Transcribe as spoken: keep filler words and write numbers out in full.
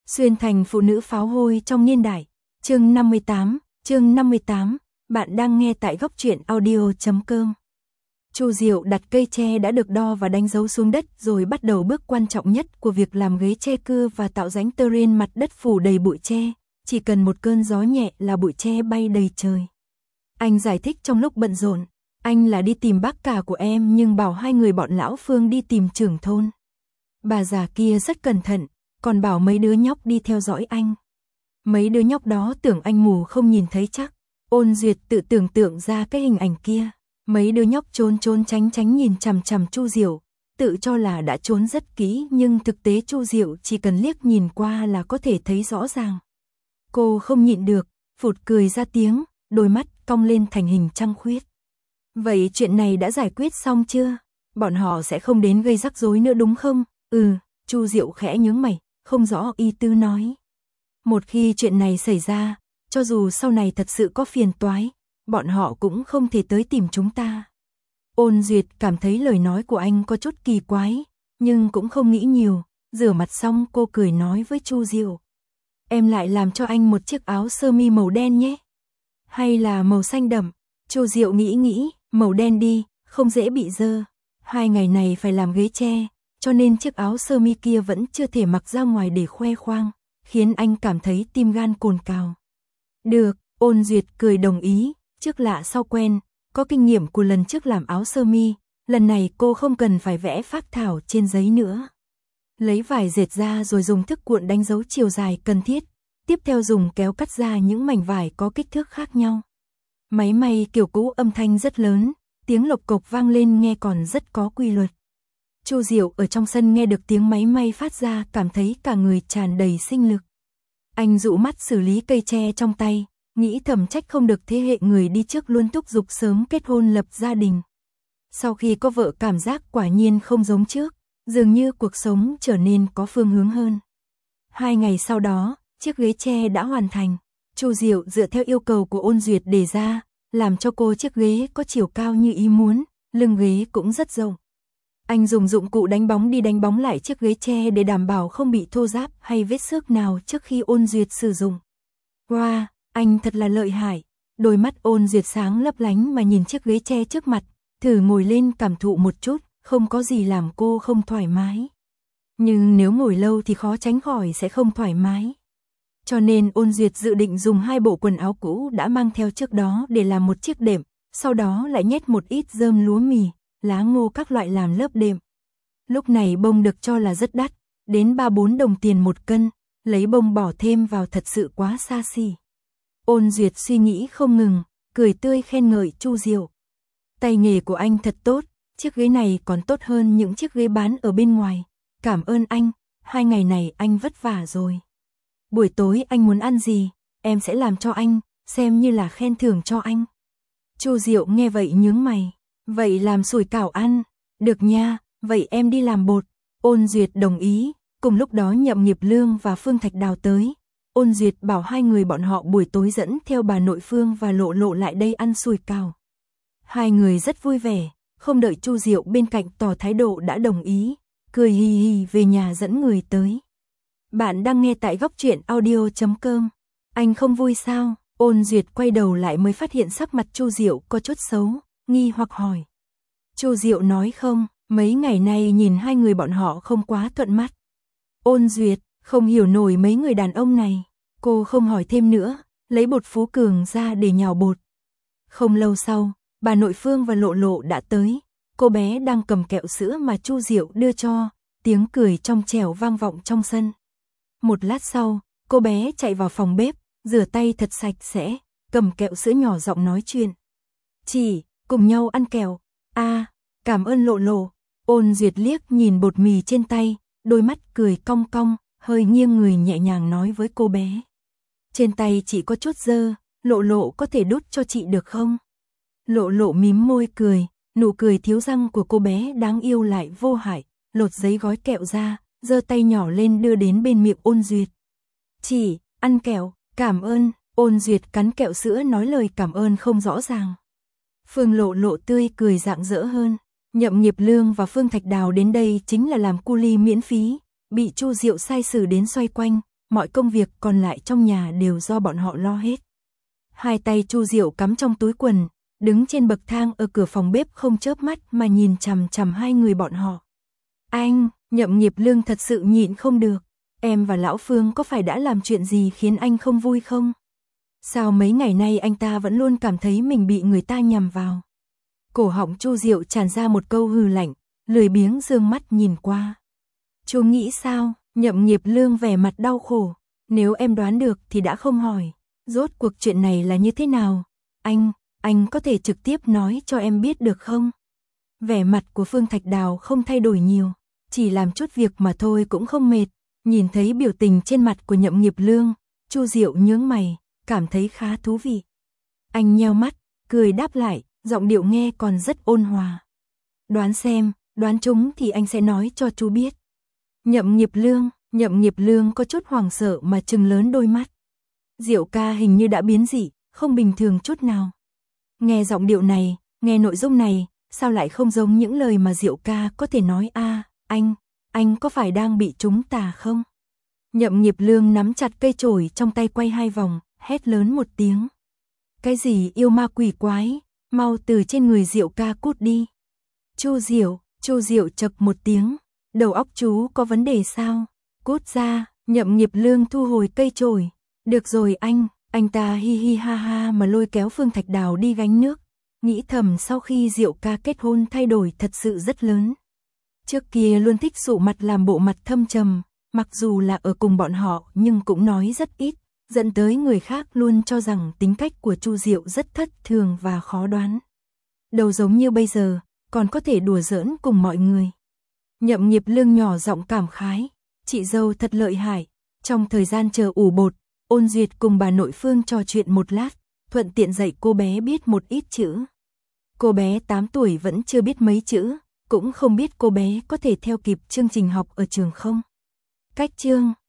Xuyên thành phụ nữ pháo hôi trong niên đại. Chương năm mươi tám, chương năm mươi tám, bạn đang nghe tại góc truyện audio chấm com. Chu Diệu đặt cây tre đã được đo và đánh dấu xuống đất rồi bắt đầu bước quan trọng nhất của việc làm ghế tre cưa và tạo rãnh tơ trên mặt đất phủ đầy bụi tre, chỉ cần một cơn gió nhẹ là bụi tre bay đầy trời. Anh giải thích trong lúc bận rộn, anh là đi tìm bác cả của em nhưng bảo hai người bọn lão Phương đi tìm trưởng thôn. Bà già kia rất cẩn thận, còn bảo mấy đứa nhóc đi theo dõi anh. Mấy đứa nhóc đó tưởng anh mù không nhìn thấy chắc. Ôn Duyệt tự tưởng tượng ra cái hình ảnh kia. Mấy đứa nhóc trốn trốn tránh tránh nhìn chằm chằm Chu Diệu, tự cho là đã trốn rất kỹ nhưng thực tế Chu Diệu chỉ cần liếc nhìn qua là có thể thấy rõ ràng. Cô không nhịn được, phụt cười ra tiếng, đôi mắt cong lên thành hình trăng khuyết. Vậy chuyện này đã giải quyết xong chưa? Bọn họ sẽ không đến gây rắc rối nữa đúng không? Ừ, Chu Diệu khẽ nhướng mày, không rõ ý tứ nói. Một khi chuyện này xảy ra, cho dù sau này thật sự có phiền toái, bọn họ cũng không thể tới tìm chúng ta. Ôn Duyệt cảm thấy lời nói của anh có chút kỳ quái, nhưng cũng không nghĩ nhiều, rửa mặt xong cô cười nói với Chu Diệu. Em lại làm cho anh một chiếc áo sơ mi màu đen nhé. Hay là màu xanh đậm? Chu Diệu nghĩ nghĩ, màu đen đi, không dễ bị dơ. Hai ngày này phải làm ghế tre, cho nên chiếc áo sơ mi kia vẫn chưa thể mặc ra ngoài để khoe khoang, khiến anh cảm thấy tim gan cồn cào. Được, Ôn Duyệt cười đồng ý, trước lạ sau quen, có kinh nghiệm của lần trước làm áo sơ mi, lần này cô không cần phải vẽ phác thảo trên giấy nữa. Lấy vải dệt ra rồi dùng thước cuộn đánh dấu chiều dài cần thiết, tiếp theo dùng kéo cắt ra những mảnh vải có kích thước khác nhau. Máy may kiểu cũ âm thanh rất lớn, tiếng lộc cộc vang lên nghe còn rất có quy luật. Chu Diệu ở trong sân nghe được tiếng máy may phát ra cảm thấy cả người tràn đầy sinh lực. Anh dụ mắt xử lý cây tre trong tay, nghĩ thầm trách không được thế hệ người đi trước luôn thúc giục sớm kết hôn lập gia đình. Sau khi có vợ cảm giác quả nhiên không giống trước, dường như cuộc sống trở nên có phương hướng hơn. Hai ngày sau đó, chiếc ghế tre đã hoàn thành. Chu Diệu dựa theo yêu cầu của Ôn Duyệt đề ra, làm cho cô chiếc ghế có chiều cao như ý muốn, lưng ghế cũng rất rộng. Anh dùng dụng cụ đánh bóng đi đánh bóng lại chiếc ghế tre để đảm bảo không bị thô ráp hay vết xước nào trước khi Ôn Duyệt sử dụng. Wow, anh thật là lợi hại. Đôi mắt Ôn Duyệt sáng lấp lánh mà nhìn chiếc ghế tre trước mặt, thử ngồi lên cảm thụ một chút, không có gì làm cô không thoải mái. Nhưng nếu ngồi lâu thì khó tránh khỏi sẽ không thoải mái. Cho nên Ôn Duyệt dự định dùng hai bộ quần áo cũ đã mang theo trước đó để làm một chiếc đệm, sau đó lại nhét một ít rơm lúa mì, lá ngô các loại làm lớp đệm. Lúc này bông được cho là rất đắt, đến ba bốn đồng tiền một cân, lấy bông bỏ thêm vào thật sự quá xa xỉ. Ôn Duyệt suy nghĩ không ngừng, cười tươi khen ngợi Chu Diệu. Tay nghề của anh thật tốt, chiếc ghế này còn tốt hơn những chiếc ghế bán ở bên ngoài. Cảm ơn anh, hai ngày này anh vất vả rồi. Buổi tối anh muốn ăn gì, em sẽ làm cho anh, xem như là khen thưởng cho anh. Chu Diệu nghe vậy nhướng mày, vậy làm sủi cảo ăn, được nha, vậy em đi làm bột. Ôn Duyệt đồng ý, cùng lúc đó Nhậm Nghiệp Lương và Phương Thạch Đào tới. Ôn Duyệt bảo hai người bọn họ buổi tối dẫn theo bà nội Phương và Lộ Lộ lại đây ăn sủi cảo. Hai người rất vui vẻ, không đợi Chu Diệu bên cạnh tỏ thái độ đã đồng ý, cười hì hì về nhà dẫn người tới. Bạn đang nghe tại góc truyện audio chấm com. Anh không vui sao? Ôn Duyệt quay đầu lại mới phát hiện sắc mặt Chu Diệu có chút xấu, nghi hoặc hỏi. Chu Diệu nói không, mấy ngày nay nhìn hai người bọn họ không quá thuận mắt. Ôn Duyệt không hiểu nổi mấy người đàn ông này, cô không hỏi thêm nữa, lấy bột Phú Cường ra để nhào bột. Không lâu sau, bà nội Phương và Lộ Lộ đã tới, cô bé đang cầm kẹo sữa mà Chu Diệu đưa cho, tiếng cười trong trẻo vang vọng trong sân. Một lát sau, cô bé chạy vào phòng bếp, rửa tay thật sạch sẽ, cầm kẹo sữa nhỏ giọng nói chuyện. Chị, cùng nhau ăn kẹo. À, cảm ơn Lộ Lộ. Ôn Duyệt liếc nhìn bột mì trên tay, đôi mắt cười cong cong, hơi nghiêng người nhẹ nhàng nói với cô bé. Trên tay chị có chút dơ, Lộ Lộ có thể đút cho chị được không? Lộ Lộ mím môi cười, nụ cười thiếu răng của cô bé đáng yêu lại vô hại, lột giấy gói kẹo ra, giơ tay nhỏ lên đưa đến bên miệng Ôn Duyệt. Chị, ăn kẹo, cảm ơn. Ôn Duyệt cắn kẹo sữa nói lời cảm ơn không rõ ràng. Phương Lộ Lộ tươi cười rạng rỡ hơn. Nhậm Nghiệp Lương và Phương Thạch Đào đến đây chính là làm cu li miễn phí, bị Chu Diệu sai sử đến xoay quanh, mọi công việc còn lại trong nhà đều do bọn họ lo hết. Hai tay Chu Diệu cắm trong túi quần, đứng trên bậc thang ở cửa phòng bếp không chớp mắt mà nhìn chằm chằm hai người bọn họ. Anh, Nhậm Nghiệp Lương thật sự nhịn không được. Em và Lão Phương có phải đã làm chuyện gì khiến anh không vui không? Sao mấy ngày nay anh ta vẫn luôn cảm thấy mình bị người ta nhằm vào? Cổ họng Chu Diệu tràn ra một câu hừ lạnh, lười biếng dương mắt nhìn qua. Chú nghĩ sao? Nhậm Nghiệp Lương vẻ mặt đau khổ. Nếu em đoán được thì đã không hỏi. Rốt cuộc chuyện này là như thế nào? Anh, anh có thể trực tiếp nói cho em biết được không? Vẻ mặt của Phương Thạch Đào không thay đổi nhiều, chỉ làm chút việc mà thôi cũng không mệt. Nhìn thấy biểu tình trên mặt của Nhậm Nghiệp Lương, Chu Diệu nhướng mày, cảm thấy khá thú vị. Anh nheo mắt, cười đáp lại, giọng điệu nghe còn rất ôn hòa. Đoán xem, đoán trúng thì anh sẽ nói cho chú biết. Nhậm Nghiệp Lương, Nhậm Nghiệp Lương có chút hoảng sợ mà trừng lớn đôi mắt. Diệu ca hình như đã biến dị, không bình thường chút nào. Nghe giọng điệu này, nghe nội dung này, sao lại không giống những lời mà Diệu ca có thể nói a, à, anh, anh có phải đang bị trúng tà không? Nhậm Nghiệp Lương nắm chặt cây chổi trong tay quay hai vòng, hét lớn một tiếng. Cái gì yêu ma quỷ quái, mau từ trên người Diệu ca cút đi. Chu Diệu, Chu Diệu chậc một tiếng, đầu óc chú có vấn đề sao? Cút ra, Nhậm Nghiệp Lương thu hồi cây chổi. Được rồi anh, anh ta hi hi ha ha mà lôi kéo Phương Thạch Đào đi gánh nước. Nghĩ thầm sau khi Diệu ca kết hôn thay đổi thật sự rất lớn. Trước kia luôn thích sụ mặt làm bộ mặt thâm trầm, mặc dù là ở cùng bọn họ nhưng cũng nói rất ít, dẫn tới người khác luôn cho rằng tính cách của Chu Diệu rất thất thường và khó đoán. Đầu giống như bây giờ, còn có thể đùa giỡn cùng mọi người. Nhậm Nghiệp Lương nhỏ giọng cảm khái, chị dâu thật lợi hại. Trong thời gian chờ ủ bột, Ôn Duyệt cùng bà nội Phương trò chuyện một lát, thuận tiện dạy cô bé biết một ít chữ. Cô bé tám tuổi vẫn chưa biết mấy chữ, cũng không biết cô bé có thể theo kịp chương trình học ở trường không. Cách chương